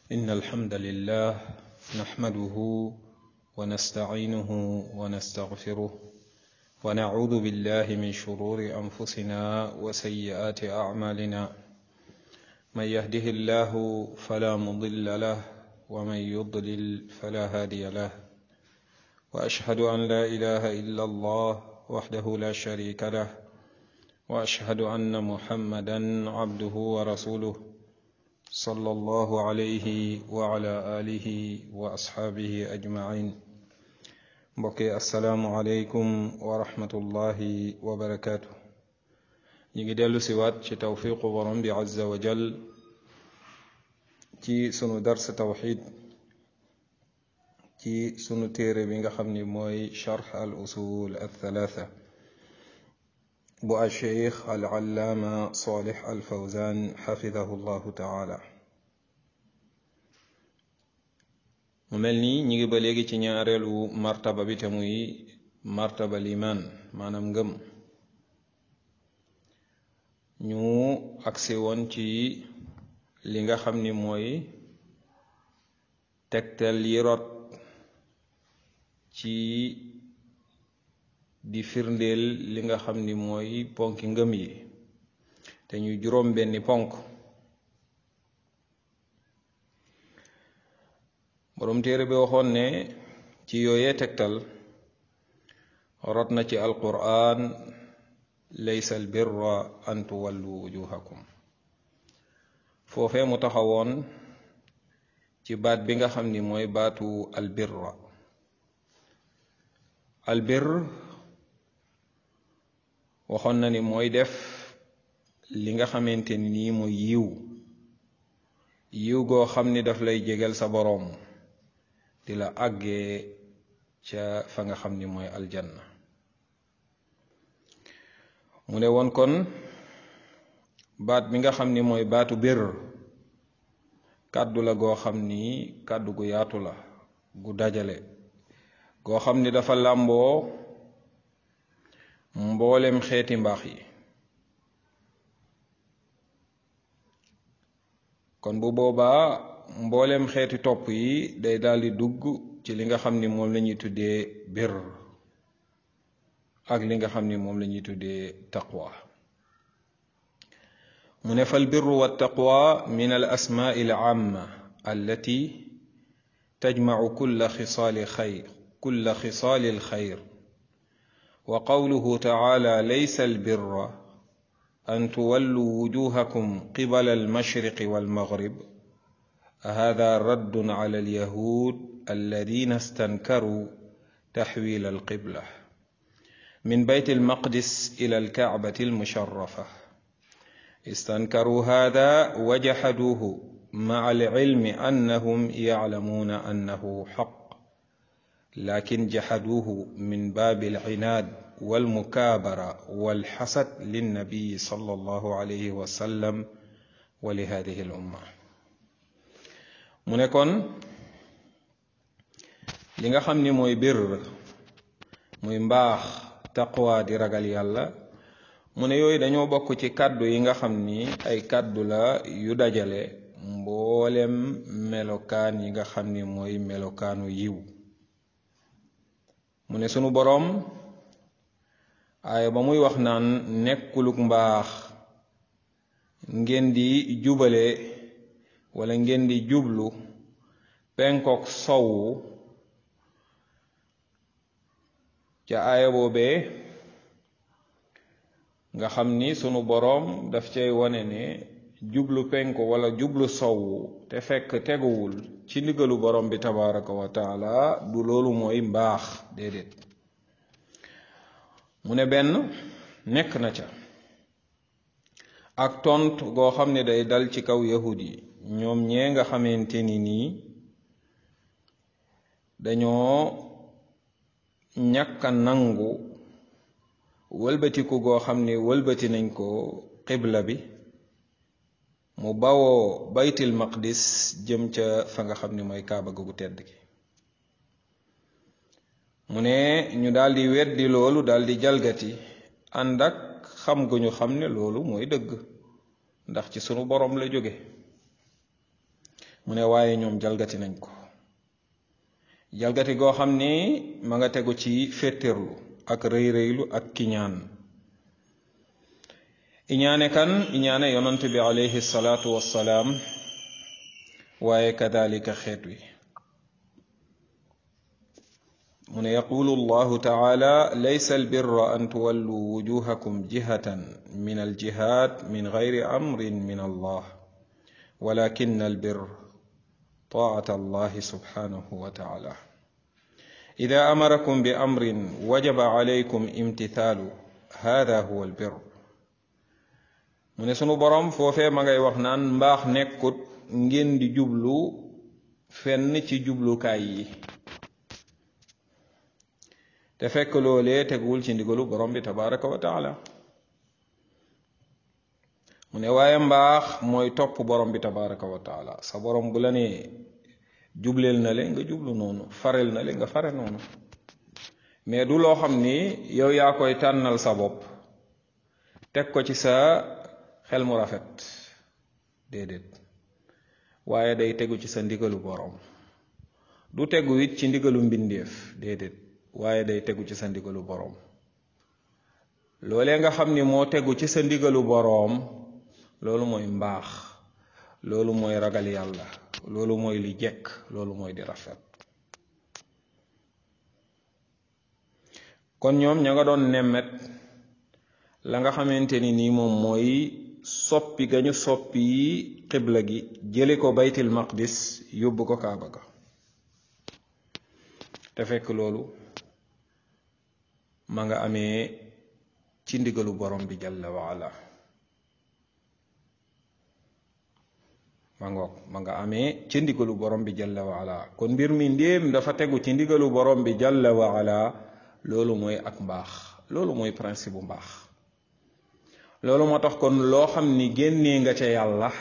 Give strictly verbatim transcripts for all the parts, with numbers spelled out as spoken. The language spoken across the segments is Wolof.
إن الحمد لله نحمده ونستعينه ونستغفره ونعوذ بالله من شرور أنفسنا وسيئات أعمالنا من يهده الله فلا مضل له ومن يضلل فلا هادي له وأشهد أن لا إله إلا الله وحده لا شريك له وأشهد أن محمدا عبده ورسوله صلى الله عليه وعلى آله وأصحابه أجمعين بقي السلام عليكم ورحمة الله وبركاته نيجي ديلو سيوات شي توفيق ورم عز وجل ci sunu dars tawxid ci sunu téere bi nga xam ni mooy charx al usul al thalatha bu al cheikh al allaama salih al fawzan xafidahu llahu taala mu mel ni ñi ngi ba léegi ci ñaareelu martaba bi te muy martaba liman maanaam ngëm ñu agsi woon ci li nga xam ni mooy tegtal yi rot ci di firndeel li nga xam ni mooy ponki ngëm yi te ñuy juróom benni ponk borom téere bi waxoon ne ci yooyee tegtal rot na ci alquran laysa albirra an tuwallu wujuhakum foofee mu taxawoon ci baat bi nga xam ni mooy baatu albirra albir waxoon na ni mooy def li nga xamante ni nii mooy yiw yiw goo xam ni daf lay jegel sa boroom di la àggee ca fa nga xam ni mooy aljanna mu ne woon kon baat bi nga xam ni mooy baatu bir kàddu la goo xam ni kàddu gu yaatu la gu dajale goo xam ni dafa làmboo mboolem xeeti mbaax yi kon bu boobaa mboolem xeeti topp yi day daldi dugg ci li nga xam ni moom la ñuy tuddee bir ak li nga xam ni moom la ñuy tuddee taqwa mu ne fal birru wa taqwa min al asmaai al aama allati tajmacu kulla xisaali xayr kulla xisaali al xayr wa qawluhu taala laysa al birra an tuwallu wujuhakum qibala al mashriqi wal maghrib hada raddun ala al yahud alladina stankaru taxwil al qibla min bayt al maqdis ila al kaabati al musharrafa استنكروا هذا وجحدوه مع العلم أنهم يعلمون أنه حق لكن جحدوه من باب العناد والمكابرة والحسد للنبي صلى الله عليه وسلم ولهذه الأمة منكن ليغا خامني موي بير موي مباخ تقوى دي راغال يالا mu ne yooyu dañoo bokk ci kàddu yi nga xam ni ay kàddu la yu dajale mboolem melokaan yi nga xam ni mooy melokaanu yiw mu ne sunu boroom aaya ba muy wax naan nekkuluk mbaax ngeen di jubale wala ngeen di jublu penkook sowu ca aaya boobee nga xam ni sunu boroom daf cay wane ne jublu penku wala jublu sowwu te fekk teguwul ci ndigalu boroom bi tabaraka wa taala du loolu mooy mbaax déedéet mu ne benn nekk na ca ak tont goo xam ne day dal ci kaw yahud yi ñoom ñee nga xamante ni nii dañoo ñàkka nangu wëlbatiku goo xam ne wëlbati nañ ko qibla bi mu bawoo baytil maqdis jëm ca fa nga xam ne mooy kaaba gu tedd gi mu ne ñu daldi weddi loolu daldi jalgati ànd ak xam gu ñu xam ne loolu mooy dëgg ndax ci sunu borom la jóge mu ne waaye ñoom jalgati nañ ko jalgati goo xam ni ma nga tegu ci féttéerlu ak rëy rëylu ak kiñaan iñaane kan iñaane yonant bi alayhi salaatu wassalaam waaye kadalika xeet wi mu ne yaqulu allahu taala laysa albirra an tuwalluu wujuhakum jihatan min aljihad min gayri amrin min allah walakin albir طاعة الله سبحانه وتعالى إذا أمركم بأمر وجب عليكم امتثاله هذا هو البر من سنو برام فوفي ما غاي wax naan mbaax nekkut ngeen di jublu fenn ci jublukaay yi te fekk loolee tegul ci ndigalu borom bi tabaraka wa taala mu ne waaye mbaax mooy topp borom bi tabaraka wa taala sa borom bu la ne jubleel na le nga jublu noonu farel na le nga fare noonu mais du loo xam ni yow yaa koy tànnal sa bopp teg ko ci sa xel mu rafet déedéet waaye day tegu ci sa ndigalu borom du tegu it ci ndigalu mbindeef déedéet waaye day tegu ci sa ndigalu borom loolee nga xam ni moo tegu ci sa ndigalu borom loolu mooy mbaax loolu mooy ragal yàlla loolu mooy li jekk loolu mooy di rafet kon ñoom ña nga doon nemmet la nga xamante ni nii moom mooy soppi gañu soppi xibla gi jële ko baytil maqdis yóbbu ko kaaba ga te fekk loolu ma nga amee ci ndigalu borom bi jalla wa ala ma ngoog ma nga amee ci ndigalu borom bi jalla wa ala kon mbir mi ndéem dafa tegu ci ndigalu borom bi jalla wa ala loolu mooy ak mbaax loolu mooy principe bu mbaax loolu moo tax kon loo xam ni génnee nga ca yàlla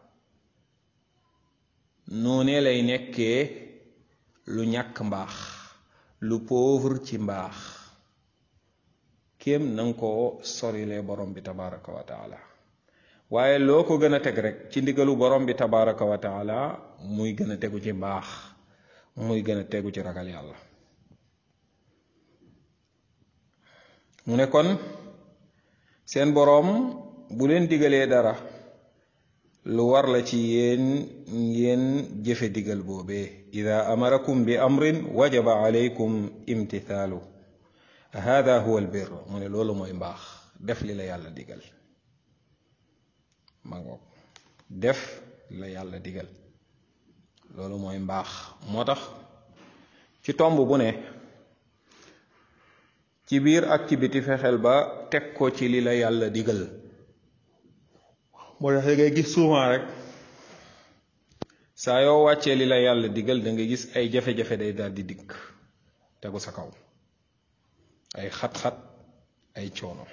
noonee lay nekkee lu ñàkk mbaax lu pauvre ci mbaax kéem nanga ko sorilee borom bi tabaraka wa taala waaye loo ko gën a teg rek ci ndigalu borom bi tabaraka wa taala muy gën a tegu ci mbaax muy gën a tegu ci ragal yàlla mu ne kon seen boroom bu leen digalee dara lu war la ci yéen ngeen jëfe digal boobee ida amarakum bi amrin wajaba alaykum imtithaalu hada huwa albir mu ne loolu mooy mbaax def li la yàlla digal ma ngoog def la yàlla digal loolu mooy mbaax moo tax ci tomb bu ne ci biir ak ci biti fexeel ba teg ko ci li la yàlla digal moo tax da ngay gis souvent rek saa yoo wàccee li la yàlla digal da nga gis ay jafe-jafe day daal di dikk tegu sa kaw ay xat-xat ay coono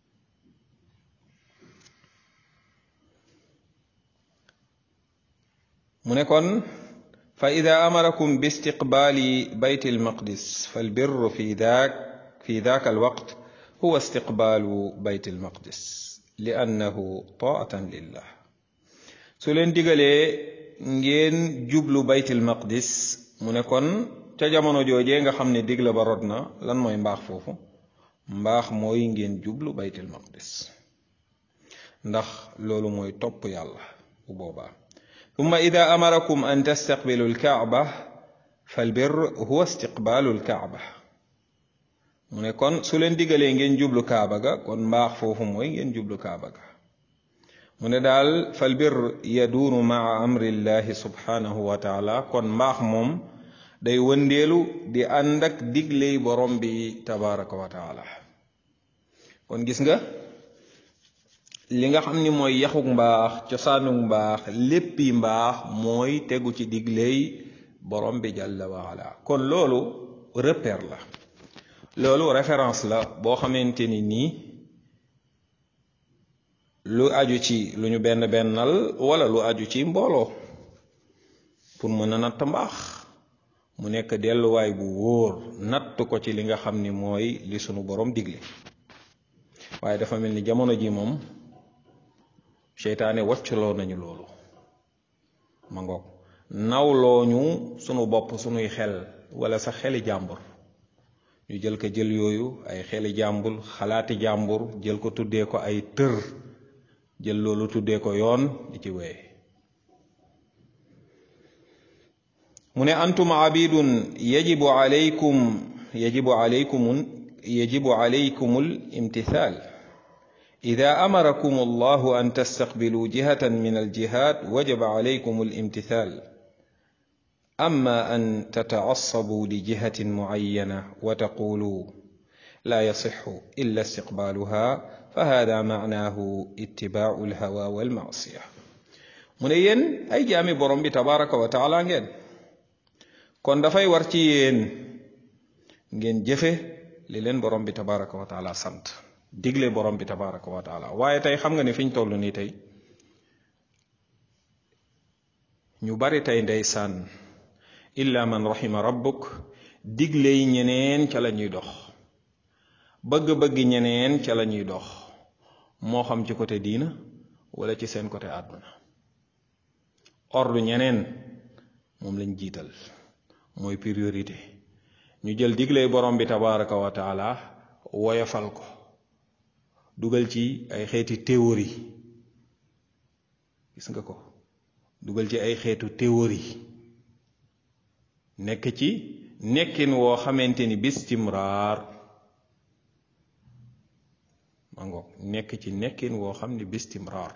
mu ne kon fa ida amarakum bi istiqbaali bayt almaqdis falbirru fi daak fi daaka alwaqt huwa istiqbaalu bayt almaqdis li annahu taatan lillah su leen digalee ngeen jublu bayt almaqdis mu ne kon ca jamono joojee nga xam ne digla ba rod na lan mooy mbaax foofu mbaax mooy ngeen jublu bayt almaqdis ndax loolu mooy topp yàlla bu boobaa ثم إذا أمركم أن تستقبلوا الكعبة فالبر هو استقبال الكعبة mu ne kon su leen digalee ngeen jublu kaaba ga kon mbaax foofu mooy ngeen jublu kaaba ga mu ne daal falbir yaduunu maa amrillahi subhanahu wa taala kon mbaax moom day wëndeelu di ànd ak digley borom bi tabaraka wa taala kon gis nga li nga xam ni mooy yaxuk mbaax cosaanuk mbaax léppi mbaax mooy tegu ci digley borom bi jalla wa ala kon loolu repère la loolu référence la boo xamante ni nii lu aju ci lu ñu benn bennal wala lu aju ci mbooloo pour mën a natt mbaax mu nekk delluwaay bu wóor natt ko ci li nga xam ni mooy li sunu borom digle waaye dafa mel ni jamono ji moom seytaane wàccaloo nañu loolu ma ngoog nawlooñu sunu bopp sunuy xel wala sa xeli jàmbur ñu jël ko jël yooyu ay xeli jàmbur xalaati jàmbur jël ko tuddee ko ay tër jël loolu tuddee ko yoon di ci wéy mu ne antum abidun yajibu alaykum yajibu alaykum yajibu alaykum al-imtithal إذا أمركم الله أن تستقبلوا جهة من الجهات وجب عليكم الامتثال أما أن تتعصبوا لجهة معينة وتقولوا لا يصح إلا استقبالها فهذا معناه اتباع الهوى والمعصية من ين أي جامي برم تبارك وتعالى نген كون دافاي war ci yeen ngeen jëfe li leen borom bi tabaraka wa taala sant digle borom bi tabaraka wa taala waaye tey xam nga ne fi ñu toll nii tey ñu bari tey ndeysaan illa man rahima rabbuk digle yi ñeneen ca la ñuy dox bëgg-bëgg ñeneen ca la ñuy dox moo xam ci côté diina wala ci seen côté àdduna ordre ñeneen moom lañ jiital mooy priorité ñu jël digle borom bi tabaraka wa taala woyofal ko dugal ci ay xeeti théorie gis nga ko dugal ci ay xeetu théorie nekk ci nekkin woo xamante ni bistimraar ma ngoog nekk ci nekkin woo xam ni bistimraar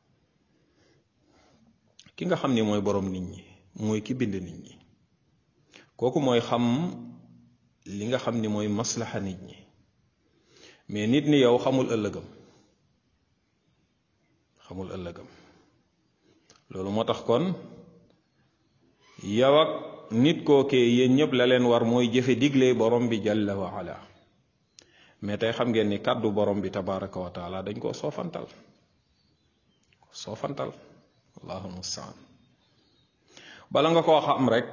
ki nga xam ni mooy borom nit ñi mooy ki bind nit ñi kooku mooy xam li nga xam ni mooy maslaxa nit ñi mais nit ni yow xamul ëllëgam xamul ëllëgam loolu moo tax kon yow ak nit kookee yéen ñëpp la leen war mooy jëfe digle borom bi jalla wa ala mais tey xam ngeen ni kàddu borom bi tabaraka wa taala dañ koo soofantal soofantal allahu mustaan bala nga koo xam rek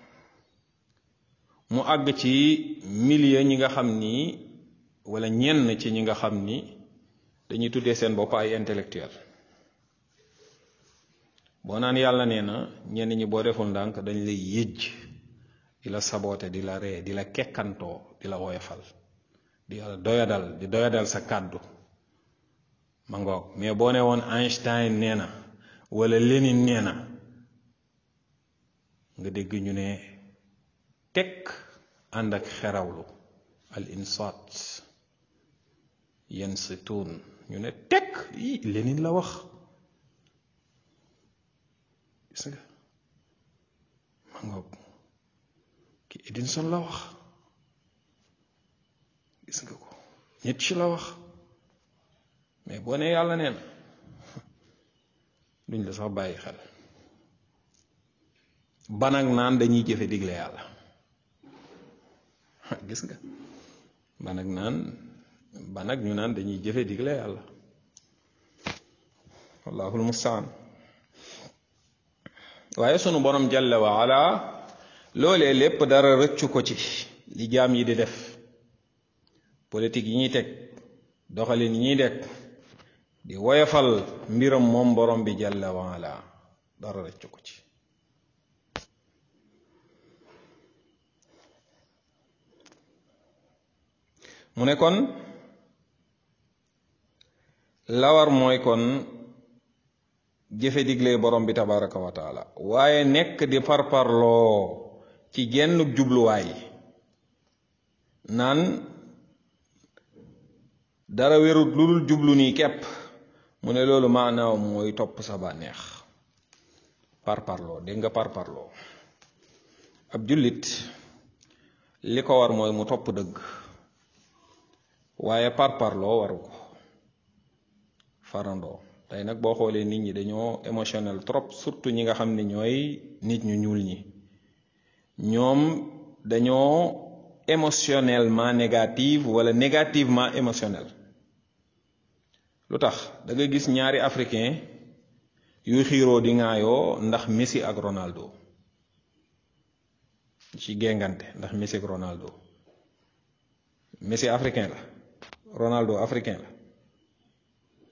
mu àgg ci milieu ñi nga xam ni wala ñenn ci ñi nga xam ni dañuy tuddee seen bopp ay intellectuel boo naan yàlla nee na ñenn ñi boo deful ndànk dañ lay yëj di la saboote di la ree di la kekkantoo di la woyofal di la doyadal di doyadal sa kàddu ma ngoog mais boo ne woon Einstein nee na wala Lénine nee na nga dégg ñu ne tekk ànd ak xerawlu al insaat yansituun ñu ne tekk yi Lénine la wax gis nga ma ngoog ki Edison la wax gis nga ko Nietzsche la wax mais boo nee yàlla nee na duñ la sax bàyyi xel ban ak naan dañuy jëfe digle yàlla gis nga ban ak naan ban ak ñu naan dañuy jëfe digle yàlla wallahul mustaan waaye sunu borom jalla wa ala loolee lépp dara rëccu ko ci li jaam yi di def politique yi ñuy teg doxalin yi ñuy dekk di woyofal mbiram moom borom bi jalla wa ala dara rëccu ko ci mu ne kon lawar mooy kon jëfe digle borom bi tabaraka wa taala waaye nekk di parparloo ci genn jubluwaay naan dara wérut lu dul jublu nii kepp mu ne loolu maanaaw mooy topp sa bànneex parparloo dégg nga parparloo ab jullit li ko war mooy mu topp dëgg waaye parparloo waru ko farandoo tey nag boo xoolee nit ñi dañoo émotionnel trop surtout ñi nga xam ne ñooy nit ñu ñuul ñi ñoom dañoo émotionnellement négative wala négativement émotionnel lu tax da nga gis ñaari africain yuy xiiroo di ŋaayoo ndax Messi ak Ronaldo ci géngante ndax Messi ak Ronaldo Messi africain la Ronaldo africain la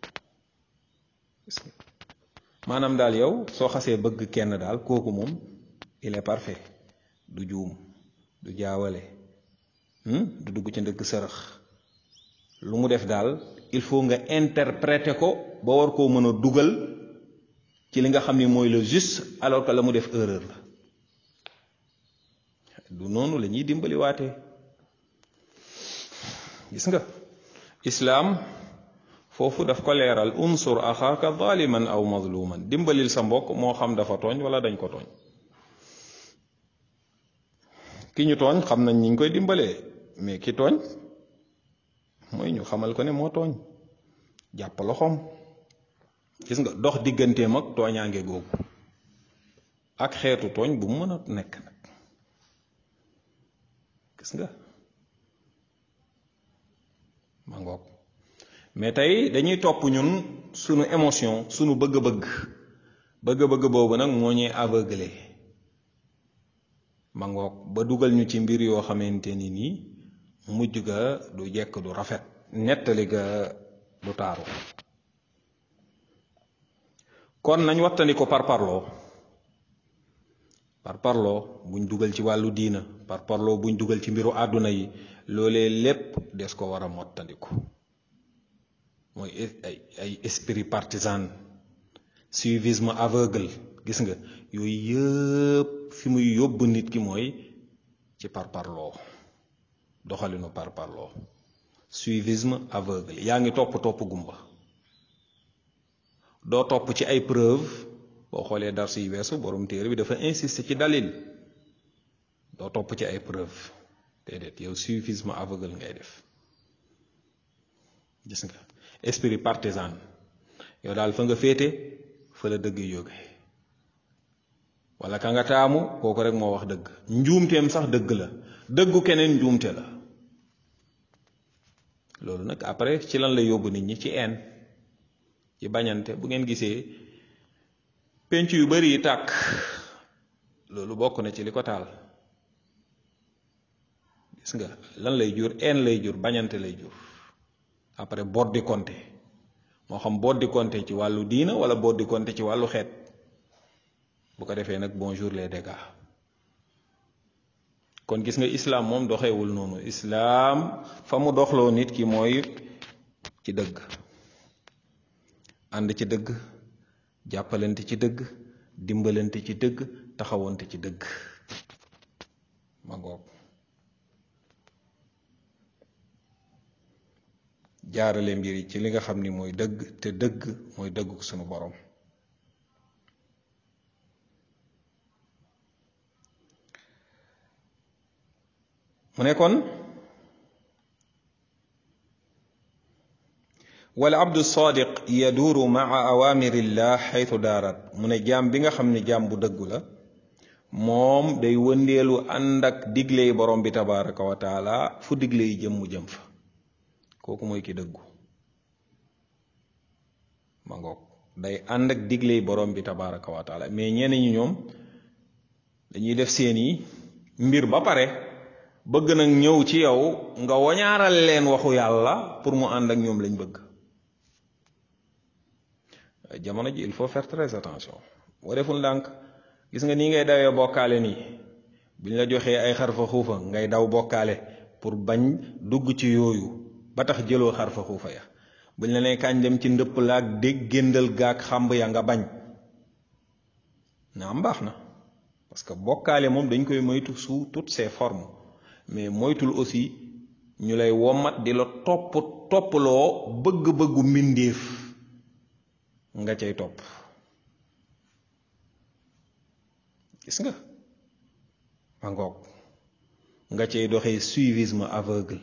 maanaam daal yow soo xasee bëgg kenn daal kooku moom il est parfait du juum du jaawale du dugg ci ndëgg sërëx lu mu def daal il faut nga interpréter ko ba war koo mën a dugal ci li nga xam ni mooy le juste alors que la mu def erreur la du noonu la ñuy dimbali waatee gis nga islaam foofu daf ko leeral unsur axaaka zaliman aw mazluman dimbalil sa mbokk moo xam dafa tooñ wala dañ ko tooñ ki ñu tooñ xam nañ ñi ngi koy dimbalee mais ki tooñ mooy ñu xamal ko ne moo tooñ jàpp loxoom gis nga dox digganteem ak tooñaange googu ak xeetu tooñ bu mu mën a nekk nag gis nga ma ngoog mais tey dañuy topp ñun sunu émotion sunu bëgg-bëgg bëgg-bëgg boobu nag moo ñuy aveuglé ma ngoog ba dugal ñu ci mbir yoo xamante ni nii mujj ga du jekk du rafet nettali ga du taaru kon nañ wattandi ko par parloo par parloo buñ dugal ci wàllu diina par parloo buñ dugal ci mbiru àdduna yi loolee lépp des ko war a mottandiku mooy ay ay esprit partisan suivisme aveugle gis nga yooyu yëpp fi muy yóbbu nit ki mooy ci par parloo doxalinu par parloo suivisme aveugle yaa ngi topp topp gumba doo topp ci ay preuve boo xoolee dar siy weesu borom téere bi dafa insister ci dalil doo topp ci ay preuve déedéet yow suivisme aveugle ngay def gis nga esprit partisan yow daal fa nga féete fa la dëgg yóge wala ka nga taamu kooku rek moo wax dëgg njuumteem sax dëgg la dëggu keneen njuumte la loolu nag après ci lan la yóbbu nit ñi ci een ci bañante bu ngeen gisee penc yu bari yi tàkk loolu bokk na ci li ko taal gis nga lan lay jur een lay jur bañante lay jur après boddi konte moo xam boddi konte ci wàllu diina wala boddi konte ci wàllu xeet bu ko defee nag bonjour les dégâts kon gis nga islam moom doxewul noonu islam fa mu doxloo nit ki mooy ci dëgg ànd ci dëgg jàppalante ci dëgg dimbalante ci dëgg taxawante ci dëgg ma ngoog jaarale mbir yi ci li nga xam ni mooy dëgg te dëgg mooy dëggu sunu borom mu ne kon wal abdu sadiq yaduuru maa awamirillah xaytu daarat mu ne jaam bi nga xam ne jaam bu dëggu la moom day wëndeelu ànd ak digle yi borom bi tabaraka wa taala fu digle yi jëm mu jëm fa kooku mooy ki dëggu ma ngoog day ànd ak digle yi borom bi tabaraka wa taala mais ñenn ñi ñoom dañuy def seeni mbir ba pare bëgg nag ñëw ci yow nga wañaaral leen waxu yàlla pour mu ànd ak ñoom lañ bëgg jamono ji il faut faire très attention boo deful ndànk gis nga nii ngay dawee bokkaale nii buñ la joxee ay xarfa xuufa ngay daw bokkaale pour bañ dugg ci yooyu ba tax jëloo xarfa xuufa ya buñ la nee kañ dem ci ndëpp laag dégg géndal gaag xàmb ya nga bañ naam baax na parce que bokkaale moom dañ koy moytu sous toutes ses formes mais moytul aussi ñu lay womat di la topp topploo bëgg-bëggu mbindeef nga cay topp gis nga ma ngoog nga cay doxee suivisme aveugle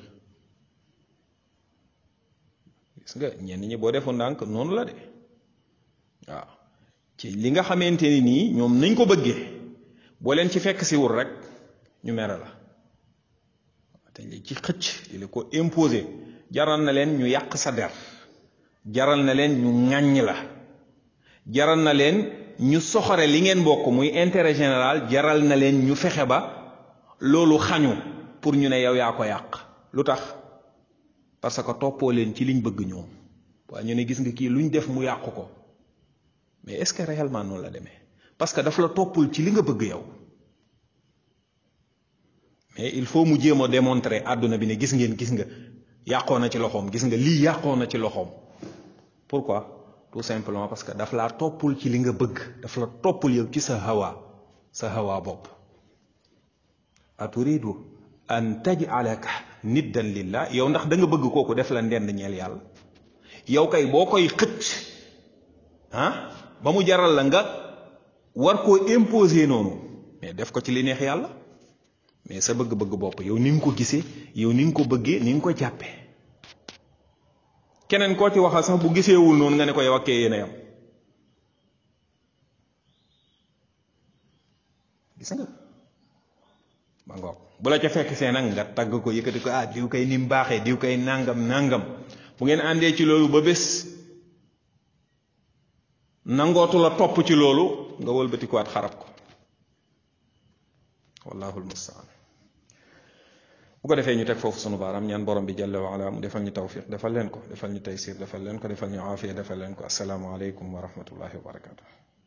gis nga ñenn ñi boo defu ndànk noonu la de waaw ci li nga xamante ni nii ñoom nañ ko bëggee boo leen ci fekk si wul rek ñu mere la dañ la ci xëcc di la ko imposer jaral na leen ñu yàq sa der jaral na leen ñu ŋàññ la jaral na leen ñu soxore li ngeen bokk muy intérêt général jaral na leen ñu fexe ba loolu xañu pour ñu ne yow yaa ko yàq lu tax parce que toppoo leen ci liñ bëgg ñoom waaye ñu ne gis nga kii luñ def mu yàqu ko mais est-ce que réellement noonu la demee parce que daf la toppul ci li nga bëgg yow mais il faut mu jéem a démontrer àdduna bi ne gis ngeen gis nga yàqoo na ci loxoom gis nga lii yàqoo na ci loxoom. pourquoi tout simplement parce que daf laa toppul ci li nga bëgg daf la toppul yow ci sa hawa sa hawa bopp. aturidu an taj'alaka niddan lillah yow ndax da nga bëgg kooku def la ndend ñeel yàlla yow kay boo koy xëcc ah ba mu jaral la nga war koo imposer noonu mais def ko ci li neex yàlla mais sa bëgg-bëgg bopp yow ni nga ko gisee yow ni nga ko bëggee ni nga ko jàppee keneen koo ci waxal sax bu giseewul noonu nga ne ko yow ak kee yéen a yam gis nga ba ngoog bu la ca fekk see nag nga tagg ko yëkkati ko ah diw kay ni mu baaxee diw kay nangam nangam bu ngeen àndee ci loolu ba bés nangootu la topp ci loolu nga wëlbatikuwaat xarab ko wallaahu almustaan bu ko defee ñu teg foofu sunu baaraam ñaan borom bi jalla wa ala mu defal ñu tawfiq defal leen ko defal ñu taysir defal leen ko defal ñu aafiya defal leen ko assalaamu aleykum wa rahmatullahi wa barakatuh